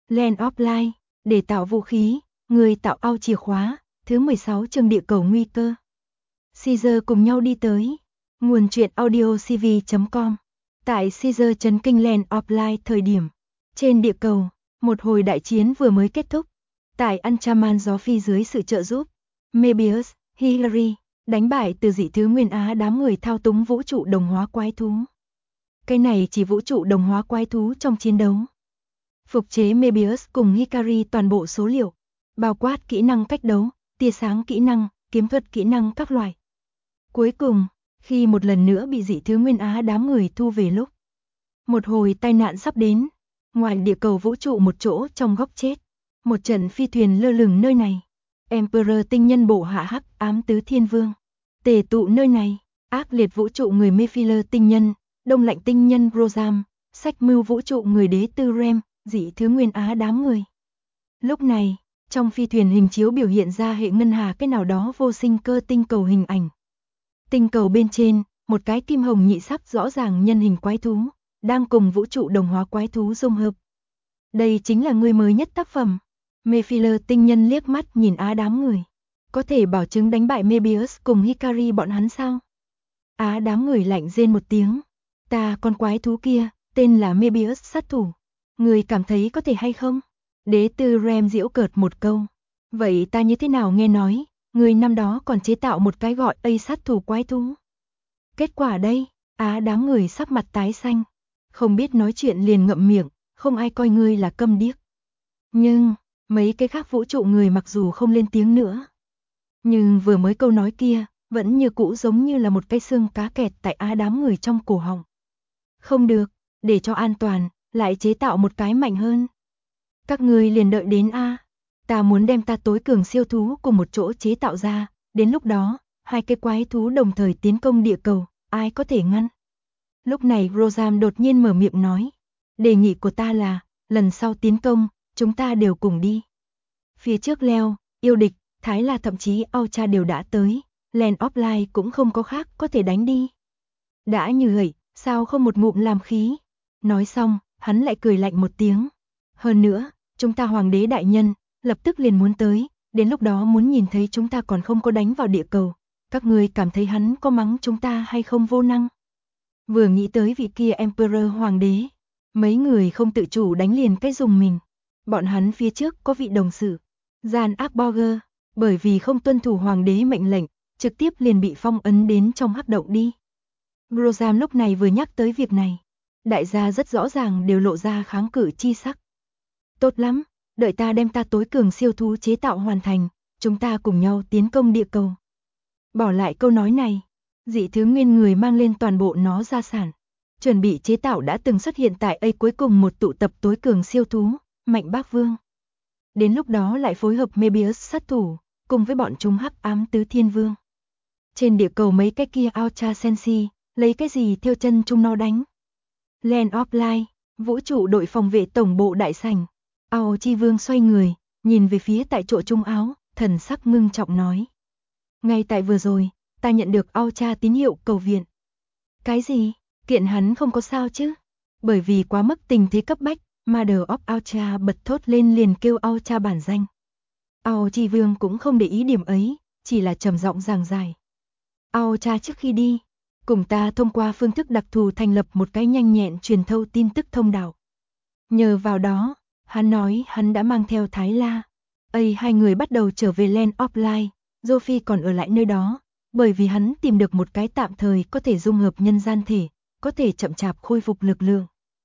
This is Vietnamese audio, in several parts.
Land of Light, để tạo vũ khí, người tạo ao chìa khóa, thứ 16 chương địa cầu nguy cơ. Caesar cùng nhau đi tới. Nguồn truyện audio cv.com. Tại Caesar trấn kinh Land of Light thời điểm. Trên địa cầu, một hồi đại chiến vừa mới kết thúc. Tại Anchaman gió phi dưới sự trợ giúp. Mebius, Hillary, đánh bại từ dị thứ Nguyên Á đám người thao túng vũ trụ đồng hóa quái thú. Cái này chỉ vũ trụ đồng hóa quái thú trong chiến đấu. Phục chế Mebius cùng Hikari toàn bộ số liệu, bao quát kỹ năng cách đấu, tia sáng kỹ năng, kiếm thuật kỹ năng các loại. Cuối cùng, khi một lần nữa bị dị thứ Nguyên Á đám người thu về lúc, một hồi tai nạn sắp đến, ngoài địa cầu vũ trụ một chỗ trong góc chết, một trận phi thuyền lơ lửng nơi này. Emperor tinh nhân bộ hạ hắc ám tứ thiên vương, tề tụ nơi này, ác liệt vũ trụ người Mephiller tinh nhân, đông lạnh tinh nhân Rosam, sách mưu vũ trụ người đế tư Rem, dị thứ Nguyên Á đám người. Lúc này, trong phi thuyền hình chiếu biểu hiện ra hệ ngân hà cái nào đó vô sinh cơ tinh cầu hình ảnh. Tinh cầu bên trên, một cái kim hồng nhị sắc rõ ràng nhân hình quái thú, đang cùng vũ trụ đồng hóa quái thú dung hợp. Đây chính là người mới nhất tác phẩm. Mephiller tinh nhân liếc mắt nhìn Á đám người. Có thể bảo chứng đánh bại Mebius cùng Hikari bọn hắn sao? Á đám người lạnh rên một tiếng. Ta con quái thú kia, tên là Mebius sát thủ. Người cảm thấy có thể hay không? Đế tư Rem giễu cợt một câu. Vậy ta như thế nào nghe nói, người năm đó còn chế tạo một cái gọi A sát thủ quái thú. Kết quả đây, Á đám người sắc mặt tái xanh. Không biết nói chuyện liền ngậm miệng, không ai coi ngươi là câm điếc. Nhưng, mấy cái khác vũ trụ người mặc dù không lên tiếng nữa. Nhưng vừa mới câu nói kia, vẫn như cũ giống như là một cái xương cá kẹt tại Á đám người trong cổ họng. Không được, để cho an toàn, lại chế tạo một cái mạnh hơn. Các ngươi liền đợi đến A. Ta muốn đem ta tối cường siêu thú cùng một chỗ chế tạo ra, đến lúc đó, hai cái quái thú đồng thời tiến công địa cầu, ai có thể ngăn? Lúc này Rosam đột nhiên mở miệng nói, đề nghị của ta là, lần sau tiến công, chúng ta đều cùng đi. Phía trước Leo, yêu địch, Thái La thậm chí Aucha đều đã tới, Land of Light cũng không có khác có thể đánh đi. Đã như vậy, sao không một ngụm làm khí? Nói xong, hắn lại cười lạnh một tiếng. Hơn nữa, chúng ta hoàng đế đại nhân, lập tức liền muốn tới, đến lúc đó muốn nhìn thấy chúng ta còn không có đánh vào địa cầu. Các ngươi cảm thấy hắn có mắng chúng ta hay không vô năng? Vừa nghĩ tới vị kia Emperor hoàng đế, mấy người không tự chủ đánh liền cái dùng mình. Bọn hắn phía trước có vị đồng sự, Jan Akborger, bởi vì không tuân thủ hoàng đế mệnh lệnh, trực tiếp liền bị phong ấn đến trong hắc động đi. Rosam lúc này vừa nhắc tới việc này, đại gia rất rõ ràng đều lộ ra kháng cự chi sắc. Tốt lắm, đợi ta đem ta tối cường siêu thú chế tạo hoàn thành, chúng ta cùng nhau tiến công địa cầu. Bỏ lại câu nói này, dị thứ nguyên người mang lên toàn bộ nó gia sản, chuẩn bị chế tạo đã từng xuất hiện tại A cuối cùng một tụ tập tối cường siêu thú, Mạnh Bác Vương. Đến lúc đó lại phối hợp Mebius sát thủ, cùng với bọn chúng hắc ám tứ thiên vương. Trên địa cầu mấy cái kia Aucha Sensi, lấy cái gì theo chân chúng nó đánh. Land of Light, vũ trụ đội phòng vệ tổng bộ đại sảnh. Ao Chi Vương xoay người, nhìn về phía tại chỗ trung áo, thần sắc ngưng trọng nói. Ngay tại vừa rồi, ta nhận được Aucha tín hiệu cầu viện. Cái gì? Kiện hắn không có sao chứ? Bởi vì quá mức tình thế cấp bách, Mother of Aucha bật thốt lên liền kêu Aucha bản danh. Ao Chi Vương cũng không để ý điểm ấy, chỉ là trầm giọng giảng giải. Aucha trước khi đi, cùng ta thông qua phương thức đặc thù thành lập một cái nhanh nhẹn truyền thâu tin tức thông đạo. Nhờ vào đó, hắn nói hắn đã mang theo Thái La. Hai người bắt đầu trở về Land of Light, Sophie còn ở lại nơi đó, bởi vì hắn tìm được một cái tạm thời có thể dung hợp nhân gian thể, có thể chậm chạp khôi phục lực lượng.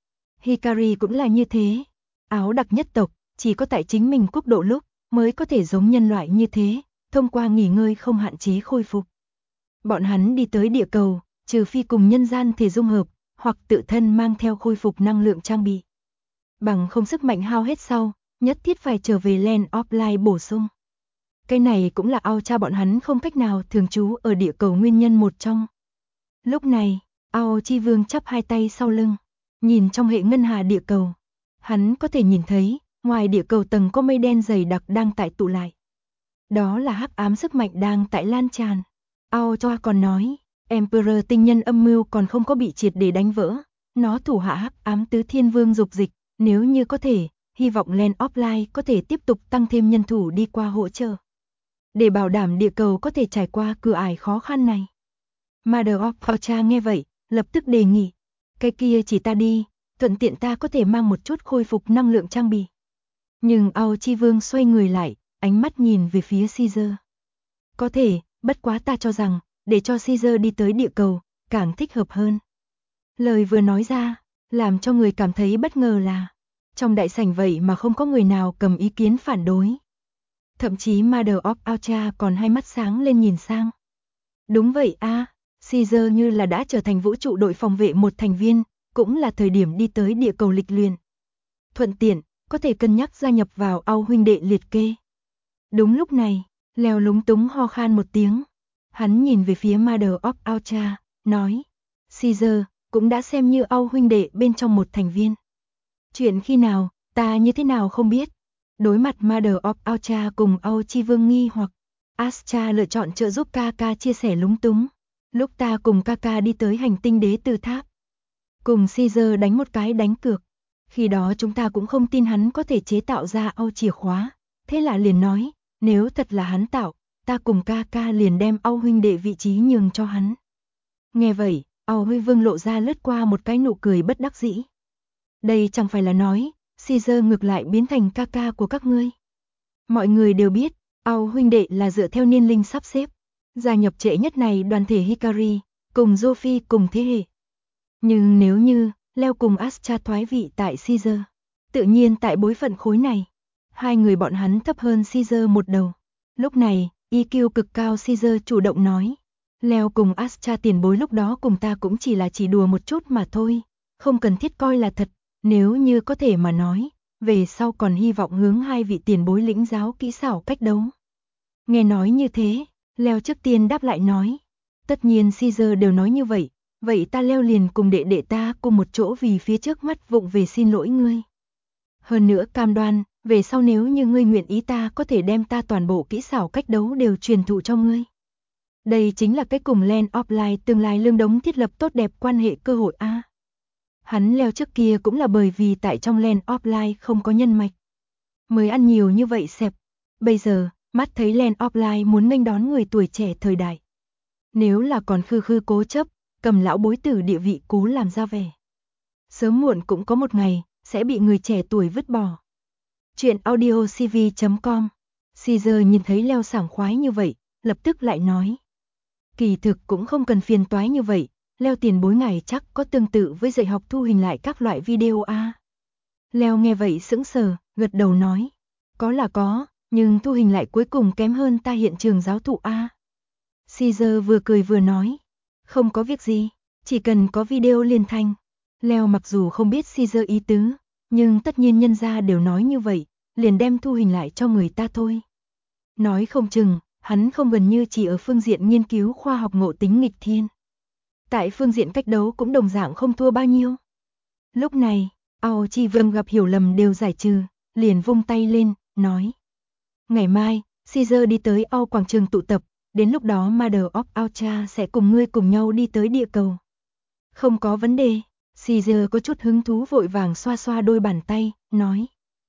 Hikari cũng là như thế, áo đặc nhất tộc, chỉ có tại chính mình quốc độ lúc mới có thể giống nhân loại như thế, thông qua nghỉ ngơi không hạn chế khôi phục. Bọn hắn đi tới địa cầu, trừ phi cùng nhân gian thể dung hợp, hoặc tự thân mang theo khôi phục năng lượng trang bị. Bằng không sức mạnh hao hết sau, nhất thiết phải trở về Land of Light bổ sung. Cái này cũng là Aucha bọn hắn không cách nào thường trú ở địa cầu nguyên nhân một trong. Lúc này, Ao Chi Vương chắp hai tay sau lưng, nhìn trong hệ ngân hà địa cầu. Hắn có thể nhìn thấy, ngoài địa cầu tầng có mây đen dày đặc đang tại tụ lại. Đó là hắc ám sức mạnh đang tại lan tràn. Aucha còn nói, Emperor tinh nhân âm mưu còn không có bị triệt để đánh vỡ. Nó thủ hạ hắc ám tứ thiên vương dục dịch, nếu như có thể, hy vọng Land of Light có thể tiếp tục tăng thêm nhân thủ đi qua hỗ trợ. Để bảo đảm địa cầu có thể trải qua cửa ải khó khăn này. Mother of Ultra nghe vậy, lập tức đề nghị. Cái kia chỉ ta đi, thuận tiện ta có thể mang một chút khôi phục năng lượng trang bị. Nhưng Ao Chi Vương xoay người lại, ánh mắt nhìn về phía Caesar. Có thể, bất quá ta cho rằng, để cho Caesar đi tới địa cầu, càng thích hợp hơn. Lời vừa nói ra, làm cho người cảm thấy bất ngờ là, trong đại sảnh vậy mà không có người nào cầm ý kiến phản đối. Thậm chí Mother of Ultra còn hai mắt sáng lên nhìn sang. Đúng vậy a, Caesar như là đã trở thành vũ trụ đội phòng vệ một thành viên, cũng là thời điểm đi tới địa cầu lịch luyện. Thuận tiện, có thể cân nhắc gia nhập vào Ao huynh đệ liệt kê. Đúng lúc này, Leo lúng túng ho khan một tiếng. Hắn nhìn về phía Mother of Ultra, nói, Caesar, cũng đã xem như Ao huynh đệ bên trong một thành viên. Chuyện khi nào, ta như thế nào không biết. Đối mặt Mother of Ultra cùng Ao Chi Vương nghi hoặc, Astra lựa chọn trợ giúp Kaka chia sẻ lúng túng. Lúc ta cùng Kaka đi tới hành tinh đế từ tháp, cùng Caesar đánh một cái đánh cược. Khi đó chúng ta cũng không tin hắn có thể chế tạo ra Ao chìa khóa. Thế là liền nói, nếu thật là hắn tạo, ta cùng Kaka liền đem Ao huynh đệ vị trí nhường cho hắn. Nghe vậy, Ao Huy Vương lộ ra lướt qua một cái nụ cười bất đắc dĩ. Đây chẳng phải là nói, Caesar ngược lại biến thành Kaka của các ngươi. Mọi người đều biết, Ao huynh đệ là dựa theo niên linh sắp xếp. Gia nhập trễ nhất này đoàn thể Hikari, cùng Sophie cùng thế hệ. Nhưng nếu như, Leo cùng Astra thoái vị tại Caesar, tự nhiên tại bối phận khối này, hai người bọn hắn thấp hơn Caesar một đầu. Lúc này, EQ cực cao Caesar chủ động nói, Leo cùng Astra tiền bối lúc đó cùng ta cũng chỉ đùa một chút mà thôi, không cần thiết coi là thật, nếu như có thể mà nói, về sau còn hy vọng hướng hai vị tiền bối lĩnh giáo kỹ xảo cách đấu. Nghe nói như thế, Leo trước tiên đáp lại nói, tất nhiên Caesar đều nói như vậy, vậy ta Leo liền cùng đệ đệ ta cùng một chỗ vì phía trước mắt vụng về xin lỗi ngươi. Hơn nữa cam đoan, về sau nếu như ngươi nguyện ý ta có thể đem ta toàn bộ kỹ xảo cách đấu đều truyền thụ cho ngươi. Đây chính là cái cùng Land of Light tương lai lương đống thiết lập tốt đẹp quan hệ cơ hội a. Hắn Leo trước kia cũng là bởi vì tại trong Land of Light không có nhân mạch, mới ăn nhiều như vậy xẹp. Bây giờ, mắt thấy Land of Light muốn nghênh đón người tuổi trẻ thời đại. Nếu là còn khư khư cố chấp, cầm lão bối tử địa vị cố làm ra vẻ, sớm muộn cũng có một ngày, sẽ bị người trẻ tuổi vứt bỏ. Chuyện audiocv.com. Caesar nhìn thấy Leo sảng khoái như vậy, lập tức lại nói. Kỳ thực cũng không cần phiền toái như vậy, Leo tiền bối ngài chắc có tương tự với dạy học thu hình lại các loại video a. Leo nghe vậy sững sờ, gật đầu nói. Có là có, nhưng thu hình lại cuối cùng kém hơn ta hiện trường giáo thụ a. Caesar vừa cười vừa nói. Không có việc gì, chỉ cần có video liền thành. Leo mặc dù không biết Caesar ý tứ, nhưng tất nhiên nhân gia đều nói như vậy, liền đem thu hình lại cho người ta thôi. Nói không chừng, hắn không gần như chỉ ở phương diện nghiên cứu khoa học ngộ tính nghịch thiên. Tại phương diện cách đấu cũng đồng dạng không thua bao nhiêu. Lúc này, Ao Chi Vương gặp hiểu lầm đều giải trừ, liền vung tay lên, nói. Ngày mai, Caesar đi tới Ao quảng trường tụ tập, đến lúc đó Mother of Ultra sẽ cùng ngươi cùng nhau đi tới địa cầu. Không có vấn đề, Caesar có chút hứng thú vội vàng xoa xoa đôi bàn tay, nói.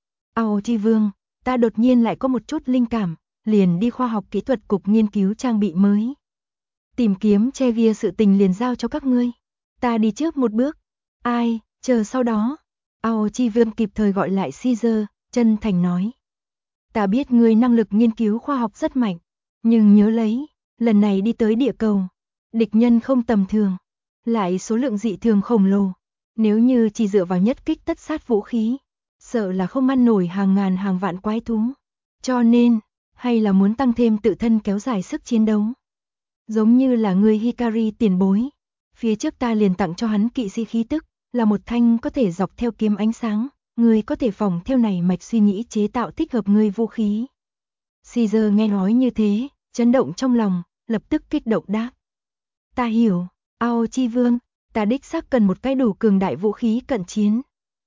Ao Chi Vương, ta đột nhiên lại có một chút linh cảm, liền đi khoa học kỹ thuật cục nghiên cứu trang bị mới. Tìm kiếm Chevia sự tình liền giao cho các ngươi. Ta đi trước một bước. Ai, chờ sau đó. Ao Chi Vương kịp thời gọi lại Caesar, chân thành nói. Ta biết ngươi năng lực nghiên cứu khoa học rất mạnh, nhưng nhớ lấy, lần này đi tới địa cầu, địch nhân không tầm thường, lại số lượng dị thường khổng lồ. Nếu như chỉ dựa vào nhất kích tất sát vũ khí, sợ là không ăn nổi hàng ngàn hàng vạn quái thú. Cho nên, hay là muốn tăng thêm tự thân kéo dài sức chiến đấu. Giống như là người Hikari tiền bối. Phía trước ta liền tặng cho hắn kỵ sĩ khí tức, là một thanh có thể dọc theo kiếm ánh sáng. Người có thể phòng theo này mạch suy nghĩ chế tạo thích hợp người vũ khí. Caesar nghe nói như thế, chấn động trong lòng, lập tức kích động đáp. Ta hiểu, Ao Chi Vương, ta đích xác cần một cái đủ cường đại vũ khí cận chiến.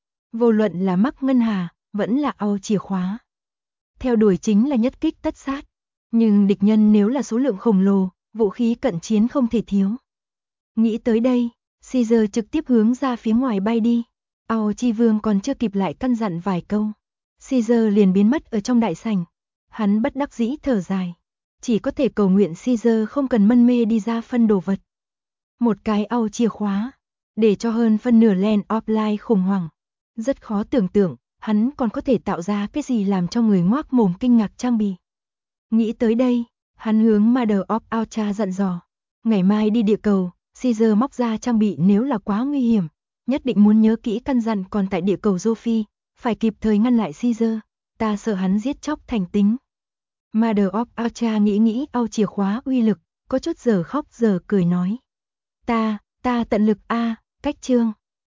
Vô luận là mắc ngân hà, vẫn là Ao chìa khóa. Theo đuổi chính là nhất kích tất sát. Nhưng địch nhân nếu là số lượng khổng lồ, vũ khí cận chiến không thể thiếu. Nghĩ tới đây, Caesar trực tiếp hướng ra phía ngoài bay đi. Ao Chi Vương còn chưa kịp lại căn dặn vài câu, Caesar liền biến mất ở trong đại sảnh. Hắn bất đắc dĩ thở dài. Chỉ có thể cầu nguyện Caesar không cần mân mê đi ra phân đồ vật. Một cái ao chìa khóa, để cho hơn phân nửa Land of Life khủng hoảng. Rất khó tưởng tượng, hắn còn có thể tạo ra cái gì làm cho người ngoác mồm kinh ngạc trang bị. Nghĩ tới đây, hắn hướng Mother of Ultra dặn dò. Ngày mai đi địa cầu, Caesar móc ra trang bị nếu là quá nguy hiểm. Nhất định muốn nhớ kỹ căn dặn còn tại địa cầu Sophie, phải kịp thời ngăn lại Caesar. Ta sợ hắn giết chóc thành tính. Mother of Ultra nghĩ ao chìa khóa uy lực, có chút giờ khóc giờ cười nói. Ta tận lực cách chương.